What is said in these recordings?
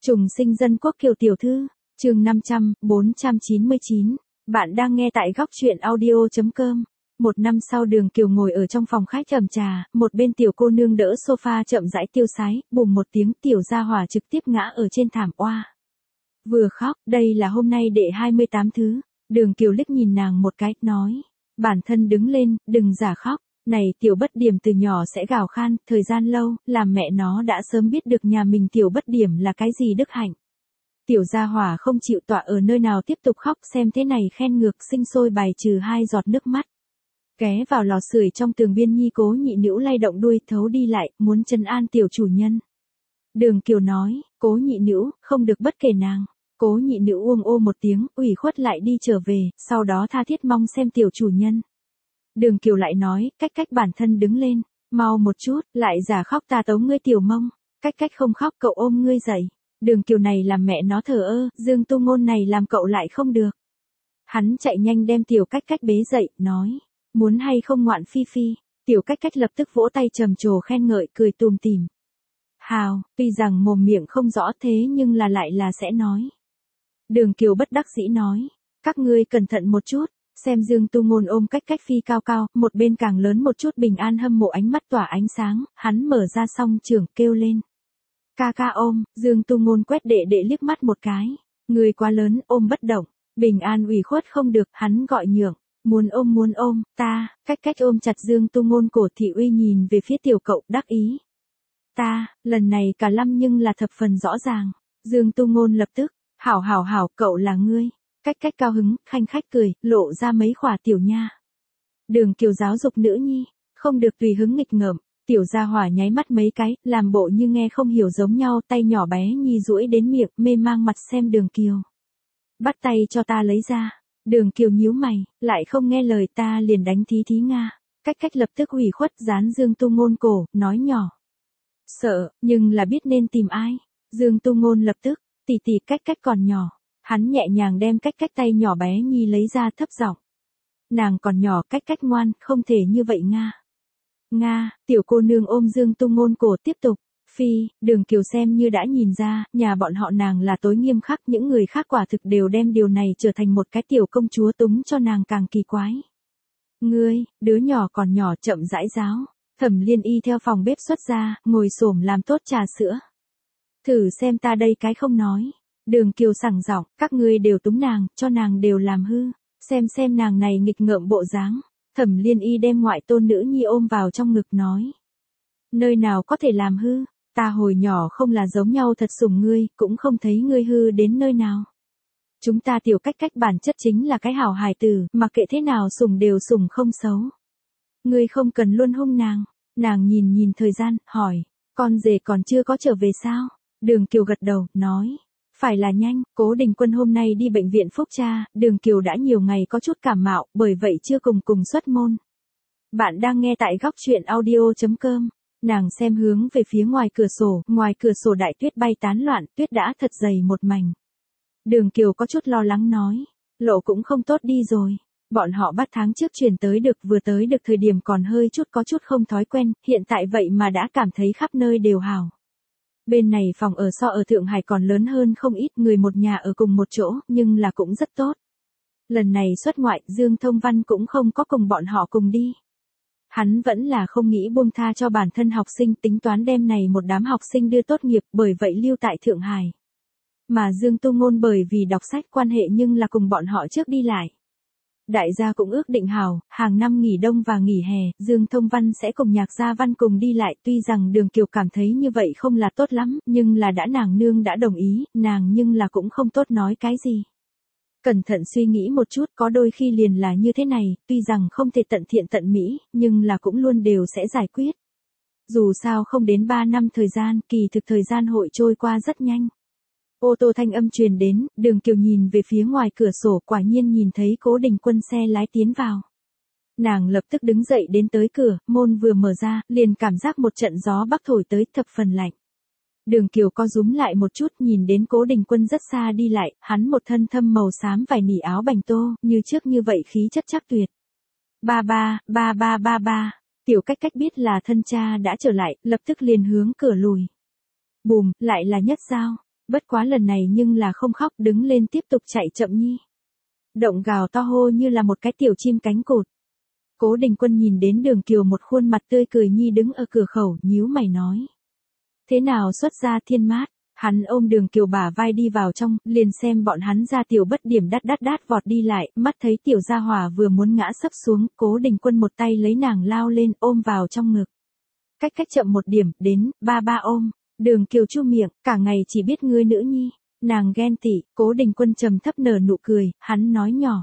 Trùng sinh dân quốc Kiều tiểu thư, chương 499. Bạn đang nghe tại góc truyện audio.com. Một năm sau Đường Kiều ngồi ở trong phòng khách ẩm trà, một bên tiểu cô nương đỡ sofa chậm rãi tiêu sái, bùm một tiếng tiểu gia hỏa trực tiếp ngã ở trên thảm oa. Vừa khóc, đây là hôm nay đệ 28 thứ. Đường Kiều liếc nhìn nàng một cái, nói. Bản thân đứng lên, đừng giả khóc. Này tiểu bất điểm từ nhỏ sẽ gào khan, thời gian lâu, làm mẹ nó đã sớm biết được nhà mình tiểu bất điểm là cái gì đức hạnh. Tiểu gia hỏa không chịu tọa ở nơi nào tiếp tục khóc, xem thế này khen ngược sinh sôi bài trừ 2 giọt nước mắt. Ghé vào lò sưởi trong tường biên nhi Cố Nhị Nữu lay động đuôi thấu đi lại, muốn trấn an tiểu chủ nhân. Đường Kiều nói, Cố Nhị Nữu, không được bất kể nàng. Cố Nhị Nữu uông ô một tiếng, ủy khuất lại đi trở về, sau đó tha thiết mong xem tiểu chủ nhân. Đường Kiều lại nói, cách bản thân đứng lên, mau một chút, lại giả khóc ta tấu ngươi tiểu mông, cách không khóc cậu ôm ngươi dậy. Đường Kiều này làm mẹ nó thờ ơ, Dương Tu Ngôn này làm cậu lại không được. Hắn chạy nhanh đem tiểu cách bế dậy, nói, muốn hay không ngoạn phi phi. Tiểu cách lập tức vỗ tay trầm trồ khen ngợi, cười tùm tìm. Hào, tuy rằng mồm miệng không rõ thế nhưng lại là sẽ nói. Đường Kiều bất đắc dĩ nói, các ngươi cẩn thận một chút. Xem Dương Tu Ngôn ôm cách phi cao cao, một bên càng lớn một chút bình an hâm mộ ánh mắt tỏa ánh sáng, hắn mở ra song trưởng kêu lên. Ca ôm, Dương Tu Ngôn quét đệ liếc mắt một cái. Người quá lớn, ôm bất động. Bình an ủy khuất không được, hắn gọi nhượng. Muốn ôm, ta, cách ôm chặt Dương Tu Ngôn cổ Thị Uy nhìn về phía tiểu cậu đắc ý. Ta, lần này cả lâm nhưng là thập phần rõ ràng. Dương Tu Ngôn lập tức, hảo, cậu là ngươi. Cách cao hứng, khanh khách cười, lộ ra mấy khỏa tiểu nha. Đường Kiều giáo dục nữ nhi, không được tùy hứng nghịch ngợm. Tiểu gia hỏa nháy mắt mấy cái, làm bộ như nghe không hiểu giống nhau, tay nhỏ bé nhi duỗi đến miệng, mê mang mặt xem Đường Kiều. Bắt tay cho ta lấy ra. Đường Kiều nhíu mày, lại không nghe lời ta liền đánh thí Nga. Cách lập tức ủy khuất dán Dương Tu Ngôn cổ, nói nhỏ. Sợ, nhưng là biết nên tìm ai. Dương Tu Ngôn lập tức, tỷ cách còn nhỏ. Hắn nhẹ nhàng đem cách tay nhỏ bé nhi lấy ra thấp giọng. Nàng còn nhỏ cách ngoan, không thể như vậy Nga, tiểu cô nương ôm Dương Tu Ngôn cổ tiếp tục. Phi, Đường Kiều xem như đã nhìn ra, nhà bọn họ nàng là tối nghiêm khắc, những người khác quả thực đều đem điều này trở thành một cái tiểu công chúa túng cho nàng càng kỳ quái. Ngươi, đứa nhỏ còn nhỏ chậm rãi giáo. Thẩm Liên Y theo phòng bếp xuất ra, ngồi xổm làm tốt trà sữa. Thử xem ta đây cái không nói. Đường Kiều sảng giọng, các ngươi đều túng nàng, cho nàng đều làm hư. Xem nàng này nghịch ngợm bộ dáng. Thẩm Liên Y đem ngoại tôn nữ nhi ôm vào trong ngực nói. Nơi nào có thể làm hư, ta hồi nhỏ không là giống nhau thật sủng ngươi, cũng không thấy ngươi hư đến nơi nào. Chúng ta tiểu cách bản chất chính là cái hảo hài tử, mà kệ thế nào sủng đều sủng không xấu. Ngươi không cần luôn hung nàng nhìn thời gian, hỏi, con rể còn chưa có trở về sao? Đường Kiều gật đầu, nói. Phải là nhanh, Cố Đình Quân hôm nay đi bệnh viện phúc tra, Đường Kiều đã nhiều ngày có chút cảm mạo, bởi vậy chưa cùng xuất môn. Bạn đang nghe tại góc truyện audio.com. Nàng xem hướng về phía ngoài cửa sổ đại tuyết bay tán loạn, tuyết đã thật dày một mảnh. Đường Kiều có chút lo lắng nói, lộ cũng không tốt đi rồi. Bọn họ bắt tháng trước chuyển tới được, vừa tới được thời điểm còn hơi có chút không thói quen, hiện tại vậy mà đã cảm thấy khắp nơi đều hảo. Bên này phòng ở so ở Thượng Hải còn lớn hơn không ít, người một nhà ở cùng một chỗ, nhưng là cũng rất tốt. Lần này xuất ngoại, Dương Thông Văn cũng không có cùng bọn họ cùng đi. Hắn vẫn là không nghĩ buông tha cho bản thân học sinh, tính toán đem này một đám học sinh đưa tốt nghiệp, bởi vậy lưu tại Thượng Hải. Mà Dương Tu Ngôn bởi vì đọc sách quan hệ nhưng là cùng bọn họ trước đi lại. Đại gia cũng ước định hảo, hàng năm nghỉ đông và nghỉ hè, Dương Thông Văn sẽ cùng Nhạc Gia Văn cùng đi lại, tuy rằng Đường Kiều cảm thấy như vậy không là tốt lắm, nhưng là đã nàng nương đã đồng ý, nàng nhưng là cũng không tốt nói cái gì. Cẩn thận suy nghĩ một chút, có đôi khi liền là như thế này, tuy rằng không thể tận thiện tận mỹ, nhưng là cũng luôn đều sẽ giải quyết. Dù sao không đến 3 năm thời gian, kỳ thực thời gian hội trôi qua rất nhanh. Ô tô thanh âm truyền đến, Đường Kiều nhìn về phía ngoài cửa sổ, quả nhiên nhìn thấy Cố Đình Quân xe lái tiến vào. Nàng lập tức đứng dậy đến tới cửa, môn vừa mở ra, liền cảm giác một trận gió bắc thổi tới, thập phần lạnh. Đường Kiều co rúm lại một chút, nhìn đến Cố Đình Quân rất xa đi lại, hắn một thân thâm màu xám vải nỉ áo bành tô, như trước như vậy khí chất chắc tuyệt. Ba. Tiểu cách biết là thân cha đã trở lại, lập tức liền hướng cửa lùi. Bùm, lại là Nhất Giao. Bất quá lần này nhưng là không khóc, đứng lên tiếp tục chạy chậm nhi. Động gào to hô như là một cái tiểu chim cánh cụt. Cố Đình Quân nhìn đến Đường Kiều một khuôn mặt tươi cười nhi đứng ở cửa khẩu, nhíu mày nói. Thế nào xuất ra thiên mát, hắn ôm Đường Kiều bả vai đi vào trong, liền xem bọn hắn ra tiểu bất điểm đát vọt đi lại, mắt thấy tiểu gia hỏa vừa muốn ngã sấp xuống, Cố Đình Quân một tay lấy nàng lao lên ôm vào trong ngực. Cách chậm một điểm, đến, ba ôm, Đường Kiều chu miệng, cả ngày chỉ biết ngươi nữ nhi, nàng ghen tị, Cố Đình Quân trầm thấp nở nụ cười, hắn nói nhỏ.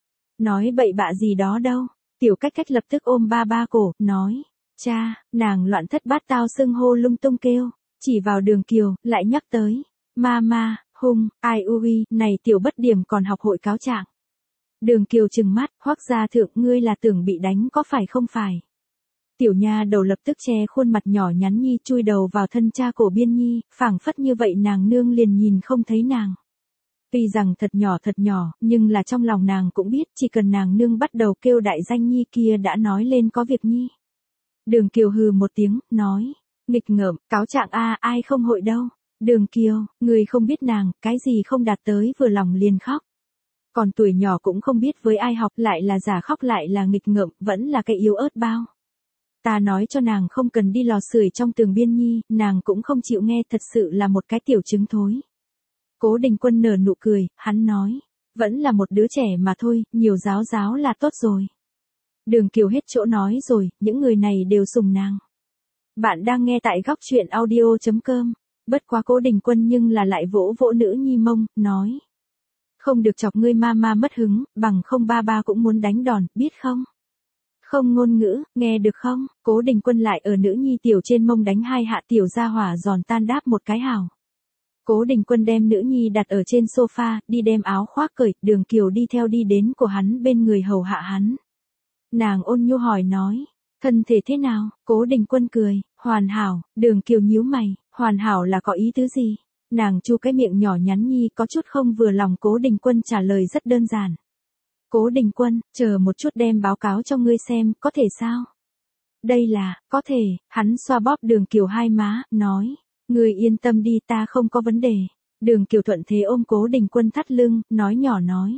Nói bậy bạ gì đó đâu, tiểu cách lập tức ôm ba cổ, nói, cha, nàng loạn thất bát tao xưng hô lung tung kêu, chỉ vào Đường Kiều, lại nhắc tới, ma, hung, ai ui, này tiểu bất điểm còn học hội cáo trạng. Đường Kiều trừng mắt, Hoắc gia thượng, ngươi là tưởng bị đánh có phải không phải. Tiểu nha đầu lập tức che khuôn mặt nhỏ nhắn nhi chui đầu vào thân cha cổ biên nhi, phảng phất như vậy nàng nương liền nhìn không thấy nàng. Tuy rằng thật nhỏ, nhưng là trong lòng nàng cũng biết chỉ cần nàng nương bắt đầu kêu đại danh nhi kia đã nói lên có việc nhi. Đường Kiều hừ một tiếng, nói, nghịch ngợm, cáo trạng ai không hội đâu. Đường Kiều, người không biết nàng, cái gì không đạt tới vừa lòng liền khóc. Còn tuổi nhỏ cũng không biết với ai học, lại là giả khóc lại là nghịch ngợm, vẫn là cái yếu ớt bao. Ta nói cho nàng không cần đi lò sưởi trong tường biên nhi, nàng cũng không chịu nghe, thật sự là một cái tiểu trứng thối. Cố Đình Quân nở nụ cười, hắn nói, vẫn là một đứa trẻ mà thôi, nhiều giáo là tốt rồi. Đường Kiều hết chỗ nói rồi, những người này đều sùng nàng. Bạn đang nghe tại góc truyện audio.com, bất quá Cố Đình Quân nhưng là lại vỗ nữ nhi mông, nói. Không được chọc ngươi ma mất hứng, bằng không ba cũng muốn đánh đòn, biết không? Không ngôn ngữ, nghe được không? Cố Đình Quân lại ở nữ nhi tiểu trên mông đánh hai hạ, tiểu gia hỏa giòn tan đáp một cái hào. Cố Đình Quân đem nữ nhi đặt ở trên sofa, đi đem áo khoác cởi, Đường Kiều đi theo đi đến của hắn bên người hầu hạ hắn. Nàng ôn nhu hỏi nói, thân thể thế nào? Cố Đình Quân cười, hoàn hảo. Đường Kiều nhíu mày, hoàn hảo là có ý tứ gì? Nàng chu cái miệng nhỏ nhắn nhi có chút không vừa lòng. Cố Đình Quân trả lời rất đơn giản. Cố Đình Quân, chờ một chút đem báo cáo cho ngươi xem, có thể sao? Đây là, có thể, hắn xoa bóp Đường Kiều hai má, nói, ngươi yên tâm đi, ta không có vấn đề. Đường Kiều thuận thế ôm Cố Đình Quân thắt lưng, nói nhỏ nói.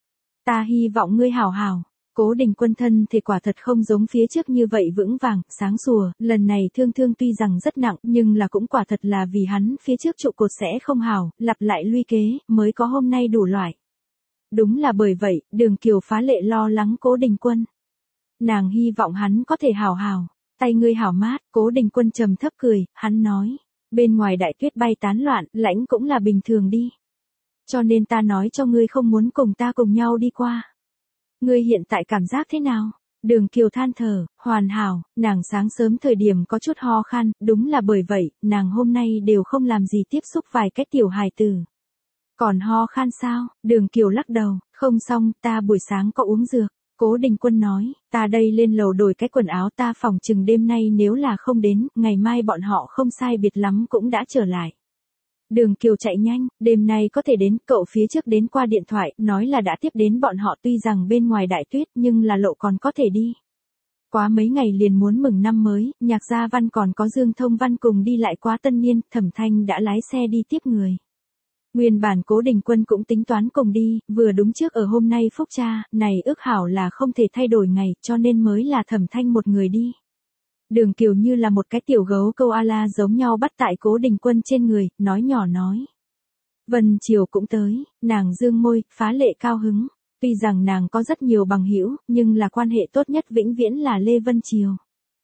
Ta hy vọng ngươi hảo hảo. Cố Đình Quân thân thể quả thật không giống phía trước như vậy vững vàng, sáng sủa, lần này thương tuy rằng rất nặng, nhưng là cũng quả thật là vì hắn phía trước trụ cột sẽ không hảo, lặp lại luy kế, mới có hôm nay đủ loại. Đúng là bởi vậy, Đường Kiều phá lệ lo lắng Cố Đình Quân. Nàng hy vọng hắn có thể hảo hảo, tay ngươi hảo mát. Cố Đình Quân trầm thấp cười, hắn nói, bên ngoài đại tuyết bay tán loạn, lãnh cũng là bình thường đi. Cho nên ta nói cho ngươi không muốn cùng ta cùng nhau đi qua. Ngươi hiện tại cảm giác thế nào? Đường Kiều than thở, hoàn hảo, nàng sáng sớm thời điểm có chút ho khan, đúng là bởi vậy, nàng hôm nay đều không làm gì tiếp xúc vài cái tiểu hài tử. Còn ho khan sao? Đường Kiều lắc đầu, không xong, ta buổi sáng có uống dược. Cố Đình Quân nói, ta đây lên lầu đổi cái quần áo, ta phòng chừng đêm nay nếu là không đến, ngày mai bọn họ không sai biệt lắm cũng đã trở lại. Đường Kiều chạy nhanh, đêm nay có thể đến, cậu phía trước đến qua điện thoại, nói là đã tiếp đến bọn họ, tuy rằng bên ngoài đại tuyết nhưng là lộ còn có thể đi. Quá mấy ngày liền muốn mừng năm mới, Nhạc Gia Văn còn có Dương Thông Văn cùng đi lại quá tân niên, Thẩm Thanh đã lái xe đi tiếp người. Nguyên bản Cố Đình Quân cũng tính toán cùng đi, vừa đúng trước ở hôm nay phúc cha, này ước hảo là không thể thay đổi ngày, cho nên mới là Thẩm Thanh một người đi. Đường Kiều như là một cái tiểu gấu câu ala giống nhau bắt tại Cố Đình Quân trên người, nói nhỏ nói. Vân Triều cũng tới, nàng dương môi, phá lệ cao hứng. Tuy rằng nàng có rất nhiều bằng hữu, nhưng là quan hệ tốt nhất vĩnh viễn là Lê Vân Triều.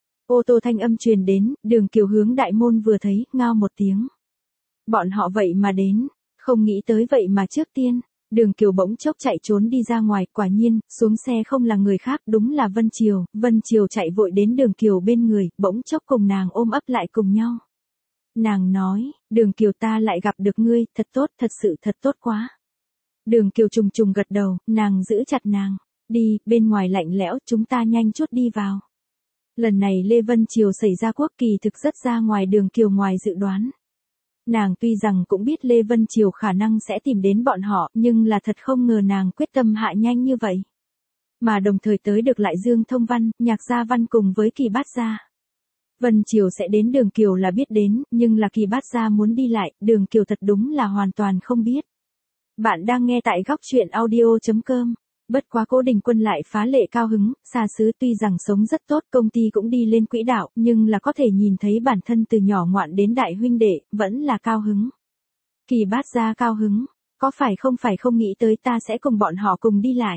Ô tô thanh âm truyền đến, Đường Kiều hướng đại môn vừa thấy, ngao một tiếng. Bọn họ vậy mà đến, không nghĩ tới vậy mà trước tiên. Đường Kiều bỗng chốc chạy trốn đi ra ngoài, quả nhiên, xuống xe không là người khác, đúng là Vân Triều. Vân Triều chạy vội đến Đường Kiều bên người, bỗng chốc cùng nàng ôm ấp lại cùng nhau. Nàng nói, Đường Kiều ta lại gặp được ngươi, thật tốt, thật sự thật tốt quá. Đường Kiều trùng gật đầu, nàng giữ chặt nàng. Đi, bên ngoài lạnh lẽo, chúng ta nhanh chút đi vào. Lần này Lê Vân Triều xảy ra quốc kỳ thực rất ra ngoài Đường Kiều ngoài dự đoán. Nàng tuy rằng cũng biết Lê Vân Triều khả năng sẽ tìm đến bọn họ, nhưng là thật không ngờ nàng quyết tâm hạ nhanh như vậy. Mà đồng thời tới được lại Dương Thông Văn, Nhạc Gia Văn cùng với Kỳ Bát Gia. Vân Triều sẽ đến Đường Kiều là biết đến, nhưng là Kỳ Bát Gia muốn đi lại, Đường Kiều thật đúng là hoàn toàn không biết. Bạn đang nghe tại góc truyện audio.com. Bất quá Cố Đình Quân lại phá lệ cao hứng, xa xứ tuy rằng sống rất tốt, công ty cũng đi lên quỹ đạo, nhưng là có thể nhìn thấy bản thân từ nhỏ ngoạn đến đại huynh đệ, vẫn là cao hứng. Kỳ Bát Gia cao hứng, có phải không nghĩ tới ta sẽ cùng bọn họ cùng đi lại.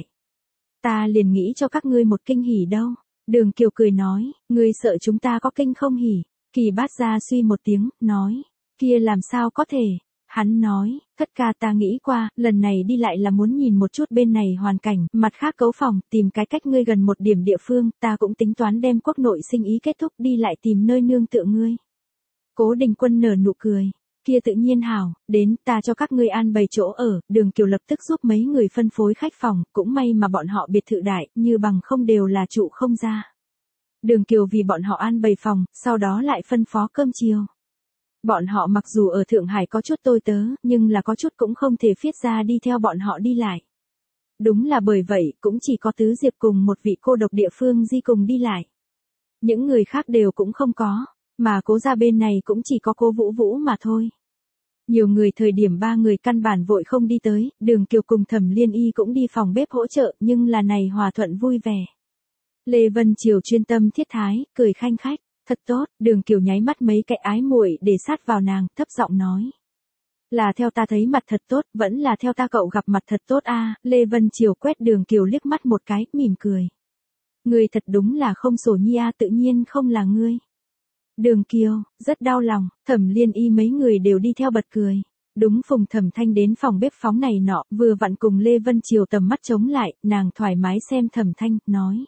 Ta liền nghĩ cho các ngươi một kinh hỉ đâu. Đường Kiều cười nói, ngươi sợ chúng ta có kinh không hỉ. Kỳ Bát Gia suy một tiếng, nói, kia làm sao có thể. Hắn nói, thất ca ta nghĩ qua, lần này đi lại là muốn nhìn một chút bên này hoàn cảnh, mặt khác cấu phòng, tìm cái cách ngươi gần một điểm địa phương, ta cũng tính toán đem quốc nội sinh ý kết thúc đi lại tìm nơi nương tựa ngươi. Cố Đình Quân nở nụ cười, kia tự nhiên hảo, đến ta cho các ngươi an bày chỗ ở, Đường Kiều lập tức giúp mấy người phân phối khách phòng, cũng may mà bọn họ biệt thự đại, như bằng không đều là trụ không ra. Đường Kiều vì bọn họ an bày phòng, sau đó lại phân phó cơm chiều. Bọn họ mặc dù ở Thượng Hải có chút tôi tớ, nhưng là có chút cũng không thể phiết ra đi theo bọn họ đi lại. Đúng là bởi vậy, cũng chỉ có Tứ Diệp cùng một vị cô độc địa phương di cùng đi lại. Những người khác đều cũng không có, mà Cố gia bên này cũng chỉ có Cố Vũ Vũ mà thôi. Nhiều người thời điểm 3 người căn bản vội không đi tới, Đường Kiều cùng Thẩm Liên Y cũng đi phòng bếp hỗ trợ, nhưng là này hòa thuận vui vẻ. Lê Vân Triều chuyên tâm thiết thái, cười khanh khách. Thật tốt, Đường Kiều nháy mắt mấy cái ái muội để sát vào nàng, thấp giọng nói. Là theo ta thấy mặt thật tốt, vẫn là theo ta cậu gặp mặt thật tốt a. Lê Vân Triều quét Đường Kiều liếc mắt một cái, mỉm cười. Ngươi thật đúng là không sổ nhi a, tự nhiên không là ngươi. Đường Kiều, rất đau lòng, Thẩm Liên Y mấy người đều đi theo bật cười. Đúng Phùng Thẩm Thanh đến phòng bếp phóng này nọ, vừa vặn cùng Lê Vân Triều tầm mắt chống lại, nàng thoải mái xem Thẩm Thanh, nói.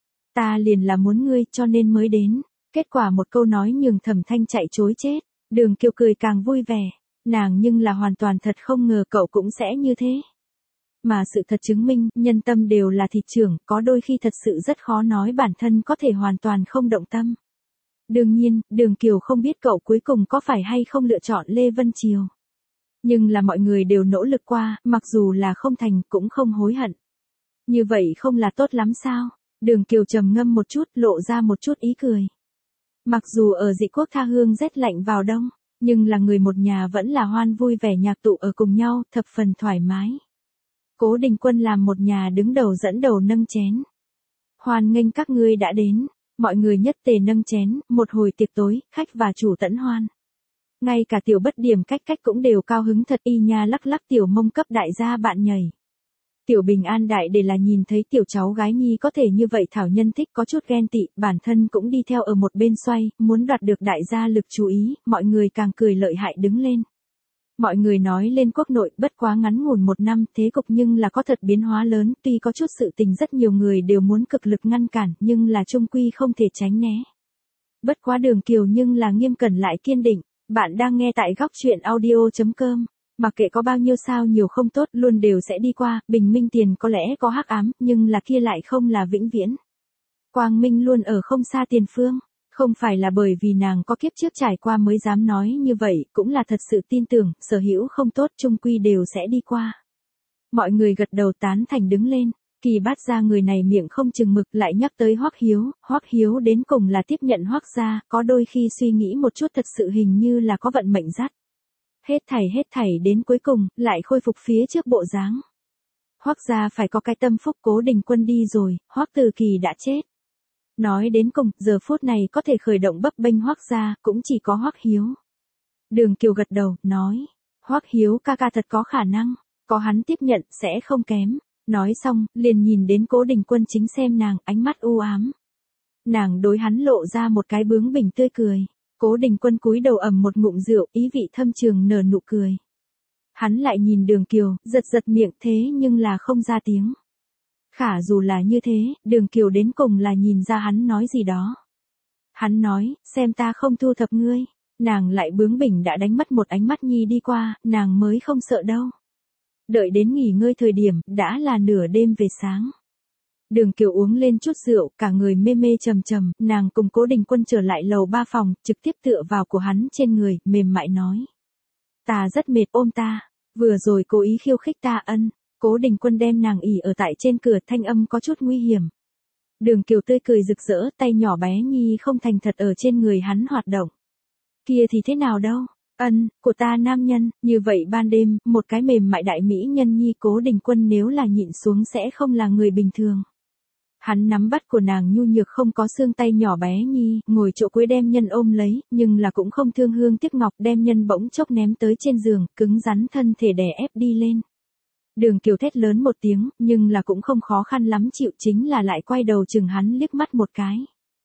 Ta liền là muốn ngươi cho nên mới đến. Kết quả một câu nói nhường Thẩm Thanh chạy chối chết, Đường Kiều cười càng vui vẻ, nàng nhưng là hoàn toàn thật không ngờ cậu cũng sẽ như thế. Mà sự thật chứng minh, nhân tâm đều là thịt trưởng, có đôi khi thật sự rất khó nói bản thân có thể hoàn toàn không động tâm. Đương nhiên, Đường Kiều không biết cậu cuối cùng có phải hay không lựa chọn Lê Vân Triều. Nhưng là mọi người đều nỗ lực qua, mặc dù là không thành cũng không hối hận. Như vậy không là tốt lắm sao? Đường Kiều trầm ngâm một chút, lộ ra một chút ý cười. Mặc dù ở dị quốc tha hương rét lạnh vào đông, nhưng là người một nhà vẫn là hoan vui vẻ nhạc tụ ở cùng nhau, thập phần thoải mái. Cố Đình Quân làm một nhà đứng đầu dẫn đầu nâng chén. Hoan nghênh các ngươi đã đến, mọi người nhất tề nâng chén, một hồi tiệc tối, khách và chủ tẫn hoan. Ngay cả Tiểu Bất Điểm cách cũng đều cao hứng thật, y nha lắc lắc tiểu mông cấp đại gia bạn nhảy. Tiểu Bình An đại để là nhìn thấy tiểu cháu gái nhi có thể như vậy thảo nhân thích có chút ghen tị, bản thân cũng đi theo ở một bên xoay, muốn đoạt được đại gia lực chú ý, mọi người càng cười lợi hại đứng lên. Mọi người nói lên quốc nội bất quá ngắn ngủn 1 năm thế cục nhưng là có thật biến hóa lớn, tuy có chút sự tình rất nhiều người đều muốn cực lực ngăn cản nhưng là chung quy không thể tránh né. Bất quá Đường Kiều nhưng là nghiêm cẩn lại kiên định, bạn đang nghe tại góc truyện audio.com. Mặc kệ có bao nhiêu sao nhiều không tốt luôn đều sẽ đi qua, bình minh tiền có lẽ có hắc ám, nhưng là kia lại không là vĩnh viễn. Quang minh luôn ở không xa tiền phương, không phải là bởi vì nàng có kiếp trước trải qua mới dám nói như vậy, cũng là thật sự tin tưởng, sở hữu không tốt chung quy đều sẽ đi qua. Mọi người gật đầu tán thành đứng lên, Kỳ Bát Gia người này miệng không chừng mực lại nhắc tới Hoắc Hiếu đến cùng là tiếp nhận Hoắc gia, có đôi khi suy nghĩ một chút thật sự hình như là có vận mệnh dắt. Hết thảy đến cuối cùng, lại khôi phục phía trước bộ dáng. Hoắc gia phải có cái tâm phúc, Cố Đình Quân đi rồi, Hoắc Từ Kỳ đã chết. Nói đến cùng, giờ phút này có thể khởi động bấp bênh Hoắc gia, cũng chỉ có Hoắc Hiếu. Đường Kiều gật đầu, nói, Hoắc Hiếu ca ca thật có khả năng, có hắn tiếp nhận, sẽ không kém. Nói xong, liền nhìn đến Cố Đình Quân chính xem nàng, ánh mắt u ám. Nàng đối hắn lộ ra một cái bướng bỉnh tươi cười. Cố Đình Quân cúi đầu ầm một ngụm rượu, ý vị thâm trường nở nụ cười. Hắn lại nhìn Đường Kiều, giật miệng thế nhưng là không ra tiếng. Khả dù là như thế, Đường Kiều đến cùng là nhìn ra hắn nói gì đó. Hắn nói, xem ta không thu thập ngươi. Nàng lại bướng bỉnh đã đánh mất một ánh mắt nhi đi qua, nàng mới không sợ đâu. Đợi đến nghỉ ngơi thời điểm, đã là nửa đêm về sáng. Đường Kiều uống lên chút rượu, cả người mê mê trầm, nàng cùng Cố Đình Quân trở lại lầu 3 phòng, trực tiếp tựa vào của hắn trên người, mềm mại nói. Ta rất mệt, ôm ta, vừa rồi cố ý khiêu khích ta ân. Cố Đình Quân đem nàng ỉ ở tại trên cửa, thanh âm có chút nguy hiểm. Đường Kiều tươi cười rực rỡ, tay nhỏ bé nhi không thành thật ở trên người hắn hoạt động. Kia thì thế nào đâu? Ân, của ta nam nhân, như vậy ban đêm, một cái mềm mại đại mỹ nhân nhi Cố Đình Quân nếu là nhịn xuống sẽ không là người bình thường. Hắn nắm bắt của nàng nhu nhược không có xương tay nhỏ bé nhi, ngồi chỗ cuối đem nhân ôm lấy, nhưng là cũng không thương hương tiếc ngọc đem nhân bỗng chốc ném tới trên giường, cứng rắn thân thể đè ép đi lên. Đường Kiều thét lớn một tiếng, nhưng là cũng không khó khăn lắm chịu, chính là lại quay đầu chừng hắn liếc mắt một cái.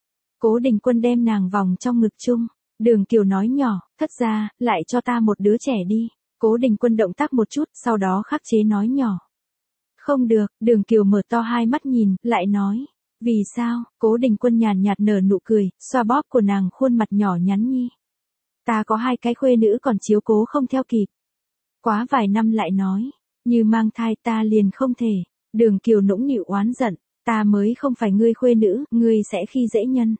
Cố Đình Quân đem nàng vòng trong ngực chung. Đường Kiều nói nhỏ, thất ra, lại cho ta một đứa trẻ đi. Cố Đình Quân động tác một chút, sau đó khắc chế nói nhỏ. Không được, Đường Kiều mở to hai mắt nhìn, lại nói. Vì sao? Cố Đình Quân nhàn nhạt nở nụ cười, xoa bóp của nàng khuôn mặt nhỏ nhắn nhi. Ta có 2 cái khuê nữ còn chiếu cố không theo kịp. Quá vài năm lại nói, như mang thai ta liền không thể. Đường Kiều nũng nịu oán giận, ta mới không phải ngươi khuê nữ, ngươi sẽ khi dễ nhân.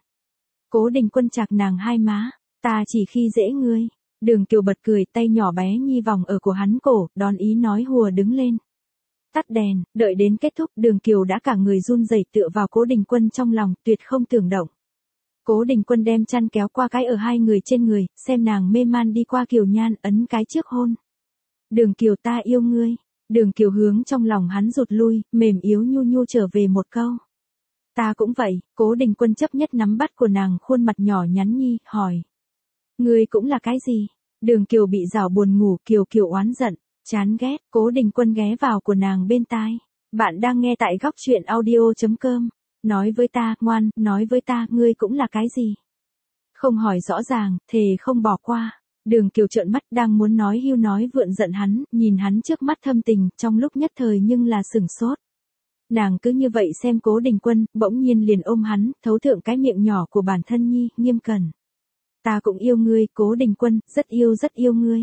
Cố Đình Quân chạc nàng hai má, ta chỉ khi dễ ngươi. Đường Kiều bật cười, tay nhỏ bé nhi vòng ở của hắn cổ, đón ý nói hùa đứng lên. Tắt đèn, đợi đến kết thúc, Đường Kiều đã cả người run rẩy tựa vào Cố Đình Quân trong lòng, tuyệt không tưởng động. Cố Đình Quân đem chăn kéo qua cái ở hai người trên người, xem nàng mê man đi qua Kiều Nhan, ấn cái trước hôn. Đường Kiều ta yêu ngươi. Đường Kiều hướng trong lòng hắn rụt lui, mềm yếu nhu nhu trở về một câu. Ta cũng vậy. Cố Đình Quân chấp nhất nắm bắt của nàng khuôn mặt nhỏ nhắn nhi, hỏi. Ngươi cũng là cái gì? Đường Kiều bị rảo buồn ngủ, Kiều Kiều oán giận, chán ghét. Cố Đình Quân ghé vào của nàng bên tai. Bạn đang nghe tại góc truyện audio.com. Nói với ta, ngoan, nói với ta, ngươi cũng là cái gì? Không hỏi rõ ràng, thề không bỏ qua. Đường Kiều trợn mắt đang muốn nói hưu nói vượn giận hắn, nhìn hắn trước mắt thâm tình, trong lúc nhất thời nhưng là sửng sốt. Nàng cứ như vậy xem Cố Đình Quân, bỗng nhiên liền ôm hắn, thấu thượng cái miệng nhỏ của bản thân nhi, nghiêm cẩn. Ta cũng yêu ngươi, Cố Đình Quân, rất yêu ngươi.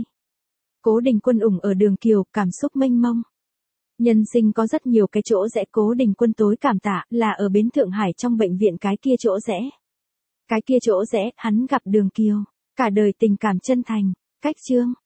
Cố Đình Quân ủng ở Đường Kiều, cảm xúc mênh mông. Nhân sinh có rất nhiều cái chỗ rẽ, Cố Đình Quân tối cảm tạ là ở bến Thượng Hải trong bệnh viện cái kia chỗ rẽ. Cái kia chỗ rẽ, hắn gặp Đường Kiều, cả đời tình cảm chân thành. Cách chương